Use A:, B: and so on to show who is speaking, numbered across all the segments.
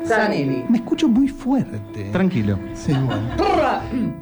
A: Zanelli.
B: Me escucho muy fuerte.
C: Tranquilo.
B: Sí, bueno.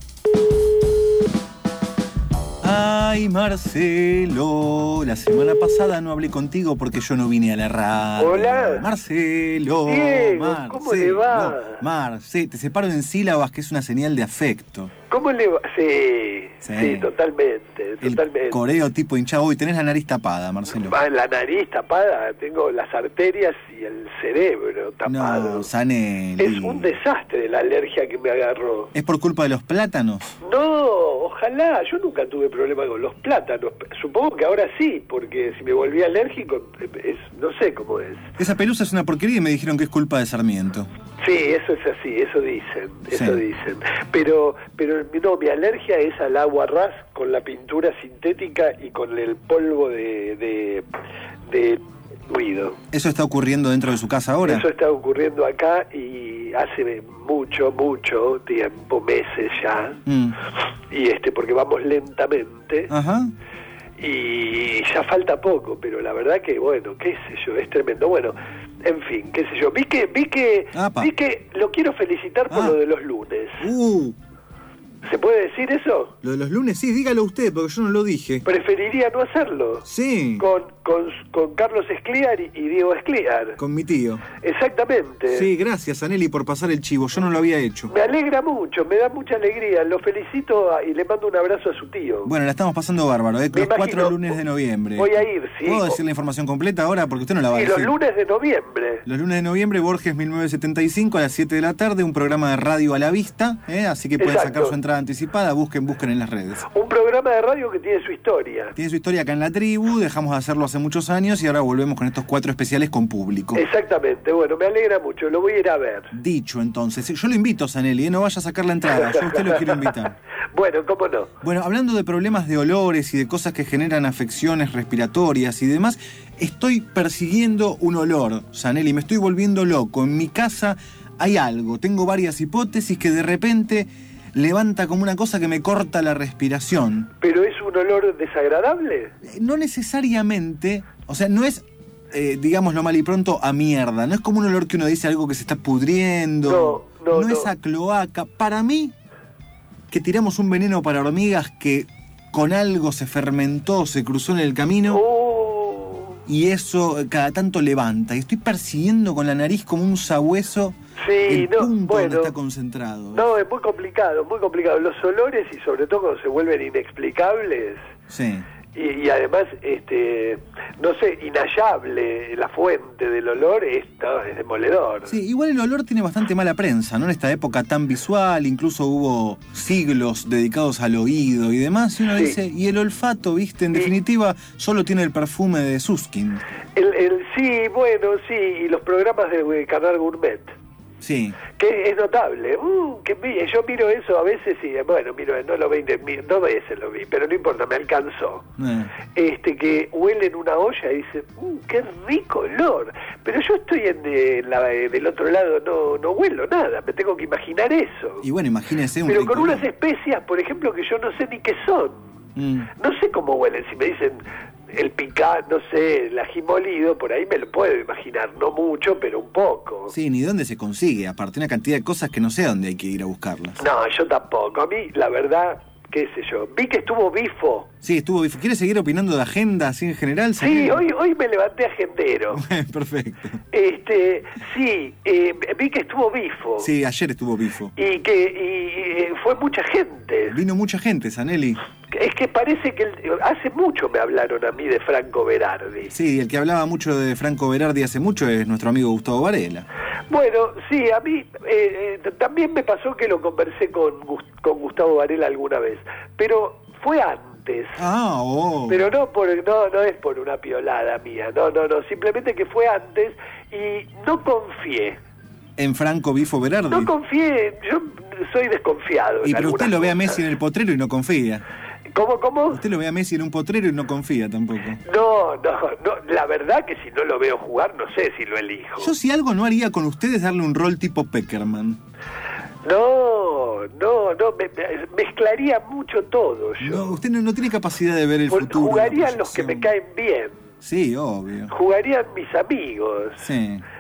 C: Ay, Marcelo, la semana pasada no hablé contigo porque yo no vine a la radio.
D: Hola.
C: Diego,
D: ¿cómo le va?
C: Marce, te separo en sílabas, que es una señal de afecto.
D: ¿Cómo le va? Sí, totalmente.
C: El coreo tipo hinchado. Hoy tenés la nariz tapada, Marcelo.
D: La nariz tapada, tengo las arterias y el cerebro tapado.
C: No, Zanelli.
D: Es un desastre la alergia que me agarró.
C: ¿Es por culpa de los plátanos?
D: No, ojalá. Yo nunca tuve problema con los plátanos. Supongo que ahora sí, porque si me volví alérgico, no sé cómo es.
C: Esa pelusa es una porquería y me dijeron que es culpa de Sarmiento.
D: Sí, eso es así, eso dicen. Pero no, mi alergia es al agua ras con la pintura sintética y con el polvo de ruido.
C: ¿Eso está ocurriendo dentro de su casa ahora?
D: Eso está ocurriendo acá y hace mucho tiempo, meses ya. Y porque vamos lentamente.
C: Ajá.
D: Y ya falta poco, pero la verdad que, bueno, qué sé yo, es tremendo. Bueno, en fin, qué sé yo. Vi que lo quiero felicitar por lo de los lunes. ¿Se puede decir eso?
C: Lo de los lunes, sí, dígalo usted, porque yo no lo dije.
D: Preferiría no hacerlo.
C: Sí.
D: Con Carlos Escliar y Diego Escliar.
C: Con mi tío.
D: Exactamente.
C: Sí, gracias, Zanelli, por pasar el chivo. Yo no lo había hecho.
D: Me alegra mucho, me da mucha alegría. Lo felicito y le mando un abrazo a su tío.
C: Bueno, la estamos pasando bárbaro, Los 4 lunes de noviembre.
D: Voy a ir, sí.
C: ¿Puedo decir la información completa ahora? Porque usted no la va a
D: decir. Sí, los lunes de noviembre.
C: Los lunes de noviembre, Borges 1975, a las 7 de la tarde, un programa de radio a la vista, así que pueden sacar su entrada anticipada, busquen en las redes.
D: Un programa de radio que tiene su historia.
C: Tiene su historia acá en la tribu, dejamos de hacerlo hace muchos años y ahora volvemos con estos 4 especiales con público.
D: Exactamente, bueno, me alegra mucho, lo voy a ir a ver.
C: Dicho entonces, yo lo invito, Zanelli, no vaya a sacar la entrada, yo a usted lo quiero invitar.
D: Bueno, cómo no.
C: Bueno, hablando de problemas de olores y de cosas que generan afecciones respiratorias y demás, estoy persiguiendo un olor, Zanelli, me estoy volviendo loco. En mi casa hay algo, tengo varias hipótesis que de repente levanta como una cosa que me corta la respiración.
D: ¿Pero es un olor desagradable?
C: No necesariamente, o sea, no es, digámoslo mal y pronto, a mierda. No es como un olor que uno dice algo que se está pudriendo. No es a cloaca. Para mí, que tiramos un veneno para hormigas que con algo se fermentó, se cruzó en el camino, y eso cada tanto levanta. Y estoy persiguiendo con la nariz como un sabueso.
D: Sí,
C: donde está concentrado.
D: No, es muy complicado, muy complicado. Los olores, y sobre todo cuando se vuelven inexplicables.
C: Sí.
D: Y además, no sé, inhallable la fuente del olor, es demoledor.
C: Sí, igual el olor tiene bastante mala prensa, ¿no? En esta época tan visual, incluso hubo siglos dedicados al oído y demás, y uno dice, y el olfato, ¿viste? En definitiva, solo tiene el perfume de Susskind.
D: Sí, y los programas de Canal Gourmet.
C: Sí.
D: Que es notable. Yo miro eso a veces y, no lo vi, 2 veces lo vi, pero no importa, me alcanzó. Que huelen una olla y dicen, qué rico olor. Pero yo estoy del otro lado, no huelo nada, me tengo que imaginar eso.
C: Y bueno, imagínese un
D: Pero
C: rico
D: con unas
C: olor.
D: especias, por ejemplo, que yo no sé ni qué son. No sé cómo huelen, si me dicen el picante, no sé, el ají molido, por ahí me lo puedo imaginar, no mucho, pero un poco.
C: Sí, ni dónde se consigue, aparte una cantidad de cosas que no sé dónde hay que ir a buscarlas.
D: No, yo tampoco, a mí, la verdad, qué sé yo, vi que estuvo Bifo.
C: Sí, estuvo Bifo. ¿Quiere seguir opinando de agenda así en general?
D: Sí, hoy me levanté agendero.
C: Perfecto.
D: Vi que estuvo Bifo.
C: Sí, ayer estuvo Bifo.
D: Y fue mucha gente.
C: Vino mucha gente, Zanelli.
D: Es que parece que hace mucho me hablaron a mí de Franco Berardi.
C: Sí, el que hablaba mucho de Franco Berardi hace mucho es nuestro amigo Gustavo Varela.
D: Bueno, sí, a mí también me pasó que lo conversé con Gustavo Varela alguna vez, pero fue antes. Pero no es por una piolada mía, no, simplemente que fue antes y no confié.
C: ¿En Franco Bifo Berardi?
D: No confié, yo soy desconfiado.
C: Y pero usted lo ve a Messi en el potrero y no confía.
D: ¿Cómo?
C: Usted lo ve a Messi en un potrero y no confía tampoco.
D: No, la verdad que si no lo veo jugar, no sé si lo elijo.
C: Yo si algo no haría con ustedes darle un rol tipo Peckerman.
D: No, mezclaría mucho todo yo.
C: No, usted no tiene capacidad de ver el futuro.
D: Jugarían los que me caen bien.
C: Sí, obvio.
D: Jugarían mis amigos.
C: Sí.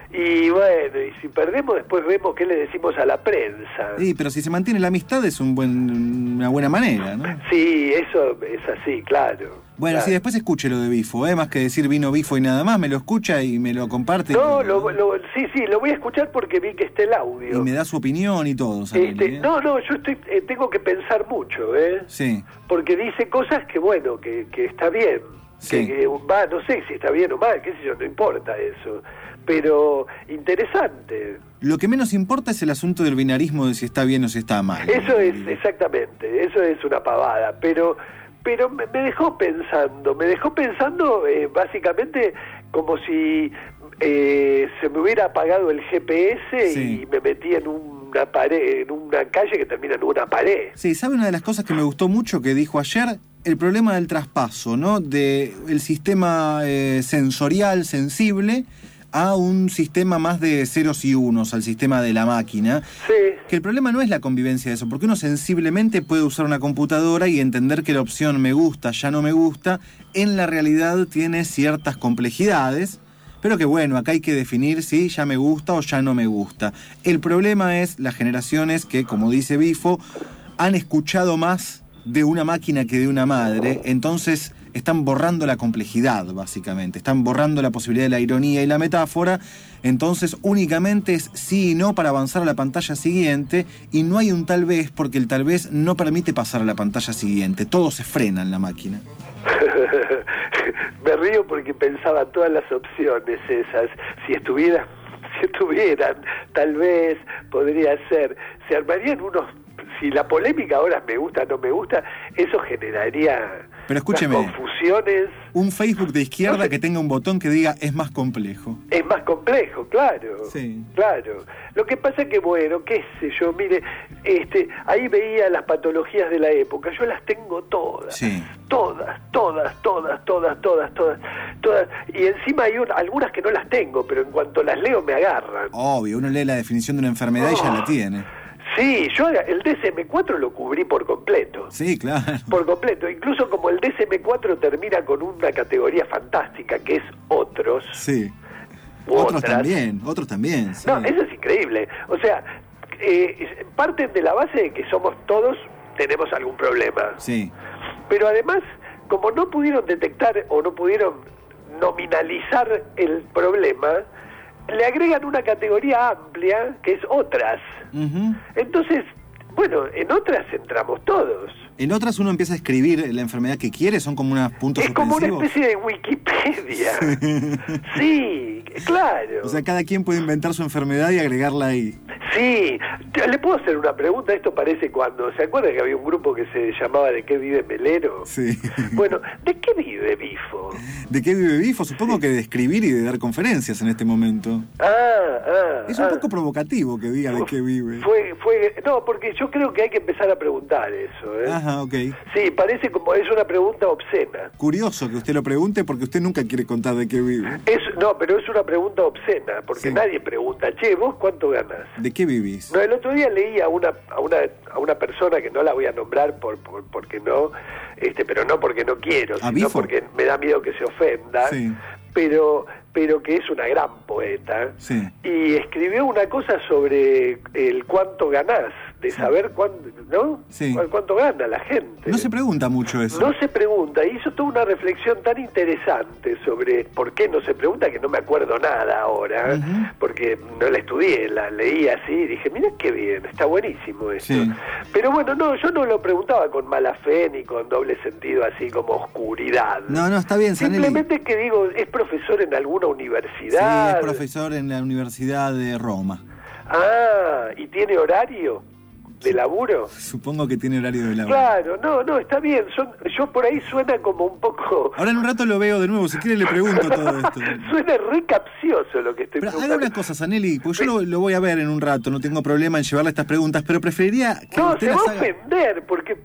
D: Y bueno, y si perdemos después vemos qué le decimos a la prensa.
C: Sí, pero si se mantiene la amistad es una buena manera, ¿no?
D: Sí, eso es así, claro.
C: Bueno,
D: claro.
C: Sí, después escuche lo de Bifo, más que decir vino Bifo y nada más, me lo escucha y me lo comparte.
D: No, sí, lo voy a escuchar porque vi que está el audio.
C: Y me da su opinión y todo, Zanelli,
D: No, yo tengo que pensar mucho,
C: Sí.
D: Porque dice cosas que, bueno, que está bien.
C: Sí.
D: No sé si está bien o mal, qué sé yo, no importa eso. Pero interesante.
C: Lo que menos importa es el asunto del binarismo de si está bien o si está mal.
D: Eso es, exactamente, eso es una pavada, pero me dejó pensando básicamente como si se me hubiera apagado el GPS
C: Sí.
D: y me metí en una pared, en una calle que termina en una pared.
C: Sí, ¿sabe una de las cosas que me gustó mucho que dijo ayer? El problema del traspaso, ¿no? De el sistema sensorial, sensible, a un sistema más de ceros y unos, al sistema de la máquina.
D: Sí.
C: Que el problema no es la convivencia de eso, porque uno sensiblemente puede usar una computadora y entender que la opción me gusta, ya no me gusta, en la realidad tiene ciertas complejidades, pero que bueno, acá hay que definir si ya me gusta o ya no me gusta. El problema es las generaciones que, como dice Bifo, han escuchado más de una máquina que de una madre, entonces están borrando la complejidad, básicamente, están borrando la posibilidad de la ironía y la metáfora, entonces únicamente es sí y no para avanzar a la pantalla siguiente, y no hay un tal vez porque el tal vez no permite pasar a la pantalla siguiente, todo se frena en la máquina.
D: Me río porque pensaba todas las opciones esas, si estuvieran, tal vez podría ser, se armarían unos, si la polémica ahora me gusta o no me gusta, eso generaría...
C: Pero escúcheme,
D: confusiones.
C: Un Facebook de izquierda que tenga un botón que diga es más complejo.
D: Es más complejo, claro.
C: Sí.
D: Claro. Lo que pasa es que, bueno, qué sé yo, mire, ahí veía las patologías de la época, yo las tengo todas.
C: Sí.
D: Todas. Y encima hay algunas que no las tengo, pero en cuanto las leo me agarran.
C: Obvio, uno lee la definición de una enfermedad y ya la tiene.
D: Sí, yo el DSM-4 lo cubrí por completo.
C: Sí, claro.
D: Por completo. Incluso como el DSM-4 termina con una categoría fantástica que es otros.
C: Sí.
D: Otros
C: también. Sí.
D: No, eso es increíble. O sea, parten de la base de que somos todos, tenemos algún problema.
C: Sí.
D: Pero además, como no pudieron detectar o no pudieron nominalizar el problema, le agregan una categoría amplia que es otras.
C: Uh-huh.
D: Entonces, bueno, en otras entramos todos.
C: En otras uno empieza a escribir la enfermedad que quiere, son como unos puntos
D: es como
C: suspensivos.
D: una especie de Wikipedia. Sí, claro.
C: O sea, cada quien puede inventar su enfermedad y agregarla ahí.
D: Sí, le puedo hacer una pregunta. Esto parece cuando, ¿se acuerda que había un grupo que se llamaba ¿De qué vive Melero?
C: Sí.
D: Bueno, ¿de qué vive Bifo?
C: ¿De qué vive Bifo? Supongo que de escribir y de dar conferencias en este momento. Es un poco provocativo que diga de qué vive.
D: No, porque yo creo que hay que empezar a preguntar eso, ¿eh?
C: Ajá, ok.
D: Sí, parece como es una pregunta obscena.
C: Curioso que usted lo pregunte porque usted nunca quiere contar de qué vive.
D: No, pero es una pregunta obscena, porque
C: Sí.
D: nadie pregunta, che, ¿vos cuánto ganás?
C: ¿De qué vivís?
D: No, el otro día leí a una persona que no la voy a nombrar porque no, pero no porque no quiero,
C: ¿A
D: sino
C: Bifo?
D: porque me da miedo que se ofenda,
C: Sí.
D: pero que es una gran poeta,
C: Sí.
D: y escribió una cosa sobre el cuánto ganás, de saber cuánto, ¿no?
C: Sí.
D: Cuánto gana la gente.
C: No se pregunta mucho eso.
D: No se pregunta, hizo toda una reflexión tan interesante sobre por qué no se pregunta, que no me acuerdo nada ahora,
C: Ujú.
D: porque no la estudié, la leí así y dije, mira qué bien, está buenísimo esto.
C: Sí.
D: Pero bueno, no, yo no lo preguntaba con mala fe ni con doble sentido, así como oscuridad.
C: No, está bien, Zanelli.
D: Simplemente que digo, es profesor en alguna
C: Sí,
D: universidad.
C: es profesor en la Universidad de Roma.
D: Ah, ¿y tiene horario de laburo?
C: Supongo que tiene horario de laburo.
D: Claro, no, está bien. Yo por ahí suena como un poco...
C: Ahora en un rato lo veo de nuevo, si quiere le pregunto todo esto.
D: Suena re capcioso lo que estoy
C: Pero haga
D: preguntando.
C: una cosa, Zanelli, porque yo lo voy a ver en un rato, no tengo problema en llevarle estas preguntas, pero preferiría que
D: No,
C: usted
D: se va
C: las
D: a
C: haga...
D: ofender, porque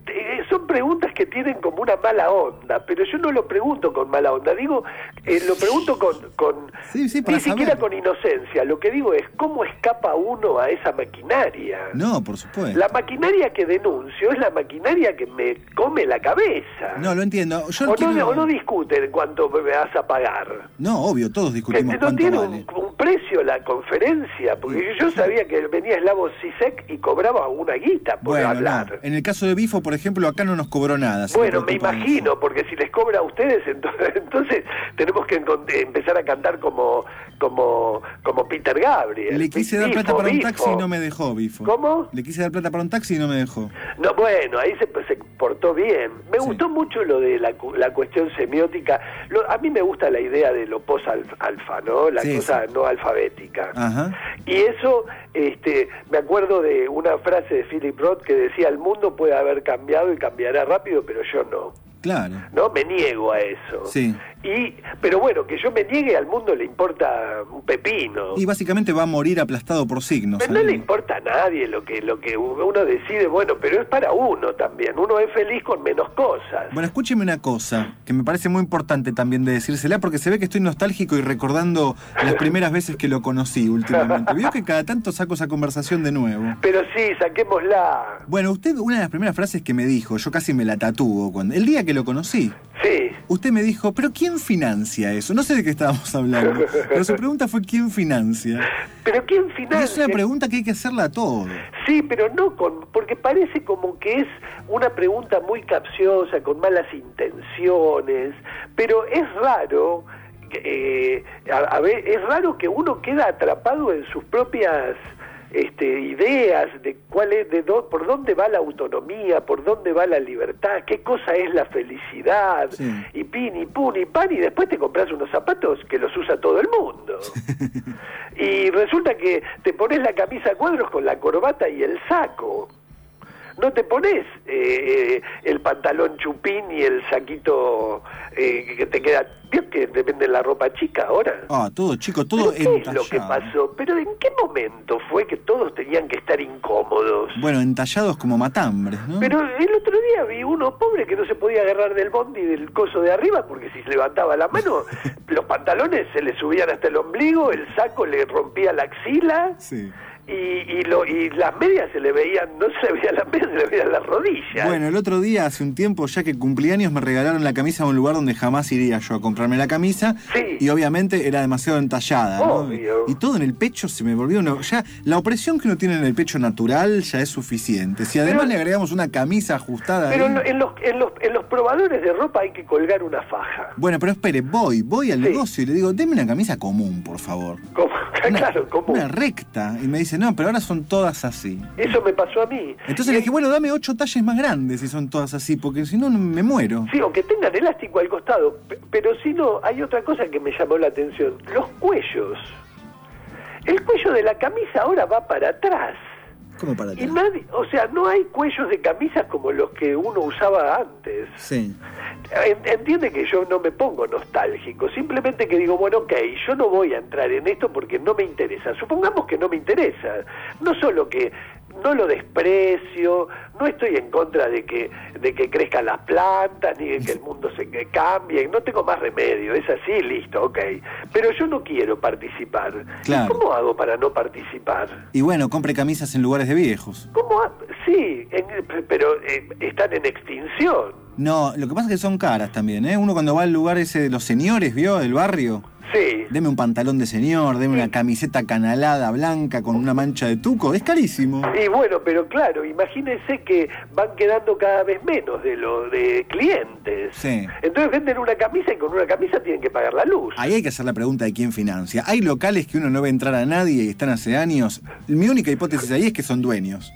D: son preguntas que tienen como una mala onda, pero yo no lo pregunto con mala onda, digo, lo pregunto con
C: sí,
D: ni siquiera
C: saber.
D: con inocencia. Lo que digo es, ¿cómo escapa uno a esa maquinaria?
C: No, por supuesto.
D: La maquinaria que denuncio es la maquinaria que me come la cabeza.
C: No, lo entiendo.
D: O no discuten cuánto me vas a pagar.
C: No, obvio, todos discutimos
D: No
C: cuánto
D: tiene
C: vale.
D: un precio la conferencia, porque yo sabía que venía Slavoj Zizek y cobraba una guita por hablar.
C: No. En el caso de Bifo, por ejemplo, acá no nos cobró nada.
D: Bueno, me imagino, porque si les cobra a ustedes, entonces tenemos que empezar a cantar como Peter Gabriel.
C: Le quise dar plata para un taxi y no me dejó, Bifo.
D: ¿Cómo?
C: Le quise dar plata para un taxi y no me dejó.
D: No, bueno, ahí se portó bien. Me gustó mucho lo de la cuestión semiótica. A mí me gusta la idea de lo post-alfa, ¿no? La cosa no alfabética.
C: Ajá.
D: Y eso, me acuerdo de una frase de Philip Roth que decía: el mundo puede haber cambiado y cambiará rápido, pero yo no.
C: Claro.
D: No, me niego a eso.
C: Sí.
D: Pero bueno, que yo me niegue, al mundo le importa un pepino.
C: Y básicamente va a morir aplastado por signos.
D: Pero no le importa a nadie lo que uno decide, bueno, pero es para uno también. Uno es feliz con menos cosas.
C: Bueno, escúcheme una cosa, que me parece muy importante también de decírsela, porque se ve que estoy nostálgico y recordando las primeras veces que lo conocí últimamente. Vio que cada tanto saco esa conversación de nuevo.
D: Pero sí, saquémosla.
C: Bueno, usted, una de las primeras frases que me dijo, yo casi me la tatúo, el día que lo conocí.
D: Sí.
C: Usted me dijo, ¿pero quién financia eso? No sé de qué estábamos hablando, pero su pregunta fue ¿quién financia?
D: ¿Pero quién financia?
C: Y es una pregunta que hay que hacerla a todos.
D: Sí, pero no porque parece como que es una pregunta muy capciosa, con malas intenciones, pero es raro, es raro que uno queda atrapado en sus propias ideas de por dónde va la autonomía, por dónde va la libertad, qué cosa es la felicidad, y pin y pun y pan, y después te compras unos zapatos que los usa todo el mundo. Y resulta que te pones la camisa a cuadros con la corbata y el saco. No te pones el pantalón chupín y el saquito que te queda... ¿Vio que te venden la ropa chica ahora?
C: Todo chico, todo
D: entallado. ¿Qué es lo que pasó? ¿Pero en qué momento fue que todos tenían que estar incómodos?
C: Bueno, entallados como matambres, ¿no?
D: Pero el otro día vi uno pobre que no se podía agarrar del bondi del coso de arriba, porque si se levantaba la mano, los pantalones se le subían hasta el ombligo, el saco le rompía la axila...
C: Sí.
D: Y las medias se le veían, no se le veían las medias, se le veían las rodillas.
C: Bueno, el otro día, hace un tiempo, ya que cumplí años, me regalaron la camisa a un lugar donde jamás iría yo a comprarme la camisa.
D: Sí.
C: Y obviamente era demasiado entallada, ¿no?
D: Obvio.
C: Y todo en el pecho se me volvió... Ya la opresión que uno tiene en el pecho natural ya es suficiente. Si además le agregamos una camisa ajustada...
D: Pero
C: ahí...
D: en los probadores de ropa hay que colgar una faja.
C: Bueno, pero espere, voy al negocio y le digo, deme una camisa común, por favor.
D: Claro, común.
C: Una recta. Y me dice, no, pero ahora son todas así.
D: Eso me pasó a mí.
C: Entonces le dije, bueno, dame 8 talles más grandes si son todas así, porque si no me muero.
D: Sí, o que tengan elástico al costado. Pero si no, hay otra cosa que me llamó la atención. Los cuellos. El cuello de la camisa ahora va para atrás.
C: ¿Cómo para atrás?
D: Y no hay cuellos de camisas como los que uno usaba antes.
C: Sí.
D: Entiende que yo no me pongo nostálgico, simplemente que digo, bueno, ok, yo no voy a entrar en esto porque no me interesa. Supongamos que no me interesa. No solo que no lo desprecio, no estoy en contra de que crezcan las plantas, ni de que el mundo se cambie, no tengo más remedio, es así, listo, ok. Pero yo no quiero participar.
C: Claro.
D: ¿Cómo hago para no participar?
C: Y bueno, compre camisas en lugares de viejos.
D: Sí, pero están en extinción.
C: No, lo que pasa es que son caras también, ¿eh? Uno cuando va al lugar ese de los señores, ¿vio? Del barrio.
D: Sí.
C: Deme un pantalón de señor, deme una camiseta canalada blanca con una mancha de tuco. Es carísimo.
D: Y bueno, pero claro, imagínense que van quedando cada vez menos de clientes.
C: Sí.
D: Entonces venden una camisa y con una camisa tienen que pagar la luz.
C: Ahí hay que hacer la pregunta de quién financia. Hay locales que uno no ve entrar a nadie y están hace años. Mi única hipótesis ahí es que son dueños.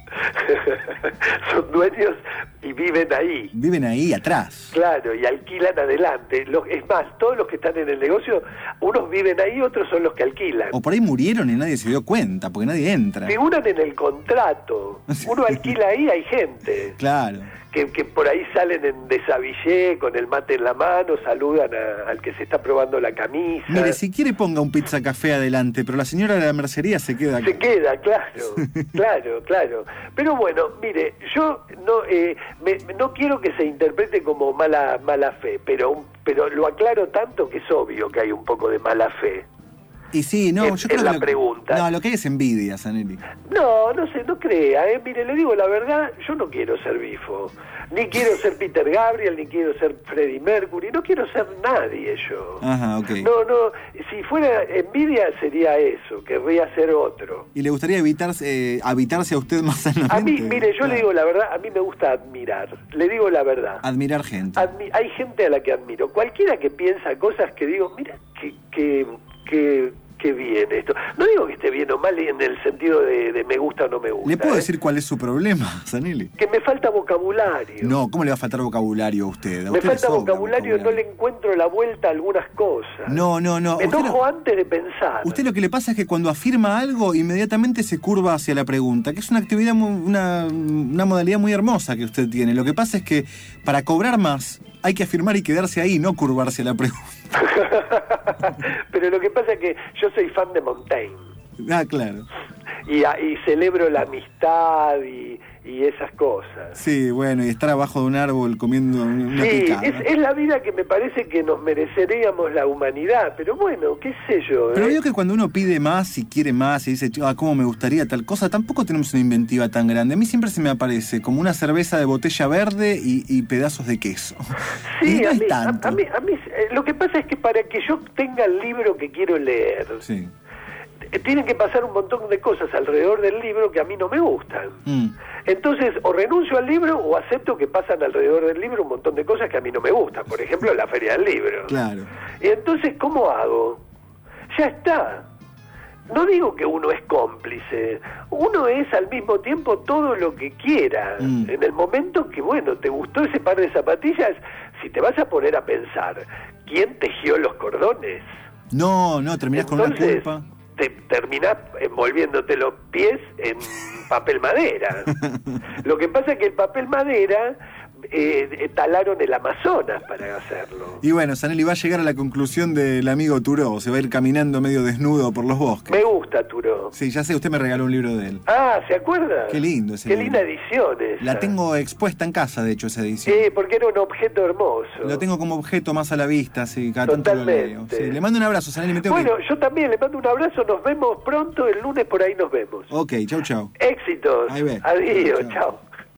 D: Son dueños y viven ahí.
C: Viven ahí atrás.
D: Claro, y alquilan adelante. Es más, todos los que están en el negocio, unos viven ahí, otros son los que alquilan.
C: O por ahí murieron y nadie se dio cuenta, porque nadie entra.
D: Figuran en el contrato. Uno alquila ahí, hay gente.
C: Claro.
D: Que por ahí salen en desabillé, con el mate en la mano, saludan al que se está probando la camisa.
C: Mire, si quiere ponga un pizza café adelante, pero la señora de la mercería se queda acá.
D: Se queda, claro, claro. Pero bueno, mire, yo no no quiero que se interprete como mala fe, pero lo aclaro tanto que es obvio que hay un poco de mala fe.
C: Y sí, no, yo creo
D: la
C: que
D: pregunta.
C: No, lo que hay es envidia, Zanelli.
D: No sé, no crea, mire, le digo la verdad, yo no quiero ser Bifo, ni quiero ser Peter Gabriel, ni quiero ser Freddie Mercury, no quiero ser nadie yo.
C: Ajá, ok.
D: No, si fuera envidia sería eso, querría ser otro.
C: ¿Y le gustaría habitarse a usted más sanamente?
D: A mí, mire, yo le digo la verdad, a mí me gusta admirar, le digo la verdad.
C: Admirar gente.
D: Hay gente a la que admiro, cualquiera que piensa cosas que digo, mira, que bien esto. No digo que esté bien o mal en el sentido de me gusta o no me gusta.
C: ¿Le puedo decir cuál es su problema, Zanelli?
D: Que me falta vocabulario.
C: No, ¿cómo le va a faltar vocabulario a usted?
D: Me falta vocabulario, no le encuentro la vuelta a algunas cosas.
C: No.
D: Me enojo antes de pensar.
C: Usted lo que le pasa es que cuando afirma algo, inmediatamente se curva hacia la pregunta, que es una actividad, una modalidad muy hermosa que usted tiene. Lo que pasa es que para cobrar más hay que afirmar y quedarse ahí, no curvarse a la pregunta.
D: Pero lo que pasa es que yo soy fan de Montaigne.
C: Ah, claro.
D: Y celebro la amistad y esas cosas.
C: Sí, bueno, y estar abajo de un árbol comiendo una picada.
D: Es la vida que me parece que nos mereceríamos la humanidad, pero bueno, qué sé yo.
C: Pero veo que cuando uno pide más y quiere más y dice, cómo me gustaría tal cosa, tampoco tenemos una inventiva tan grande. A mí siempre se me aparece como una cerveza de botella verde y pedazos de queso.
D: Sí,
C: y no
D: a
C: es
D: mí,
C: tanto.
D: a mí lo que pasa es que para que yo tenga el libro que quiero leer,
C: sí,
D: tienen que pasar un montón de cosas alrededor del libro que a mí no me gustan. Entonces, o renuncio al libro o acepto que pasan alrededor del libro un montón de cosas que a mí no me gustan. Por ejemplo, la Feria del Libro.
C: Claro.
D: Y entonces, ¿cómo hago? Ya está. No digo que uno es cómplice. Uno es al mismo tiempo todo lo que quiera. En el momento que, bueno, te gustó ese par de zapatillas, si te vas a poner a pensar, ¿quién tejió los cordones?
C: No, terminás con una culpa.
D: Te terminás envolviéndote los pies en papel madera. Lo que pasa es que el papel madera talaron el Amazonas para hacerlo.
C: Y bueno, Zanelli va a llegar a la conclusión del amigo Turó, se va a ir caminando medio desnudo por los bosques.
D: Me gusta Turó.
C: Sí, ya sé, usted me regaló un libro de él.
D: Ah, ¿se acuerda?
C: Qué lindo ese
D: Qué
C: libro.
D: linda edición esa.
C: La tengo expuesta en casa, de hecho, esa edición.
D: Sí, porque era un objeto hermoso.
C: Lo tengo como objeto más a la vista, sí, cada tanto lo leo. Sí, le mando un abrazo, Zanelli.
D: Yo también le mando un abrazo, nos vemos pronto, el lunes por ahí nos vemos.
C: Ok, chau.
D: Éxitos.
C: Ahí ve.
D: Adiós, chao.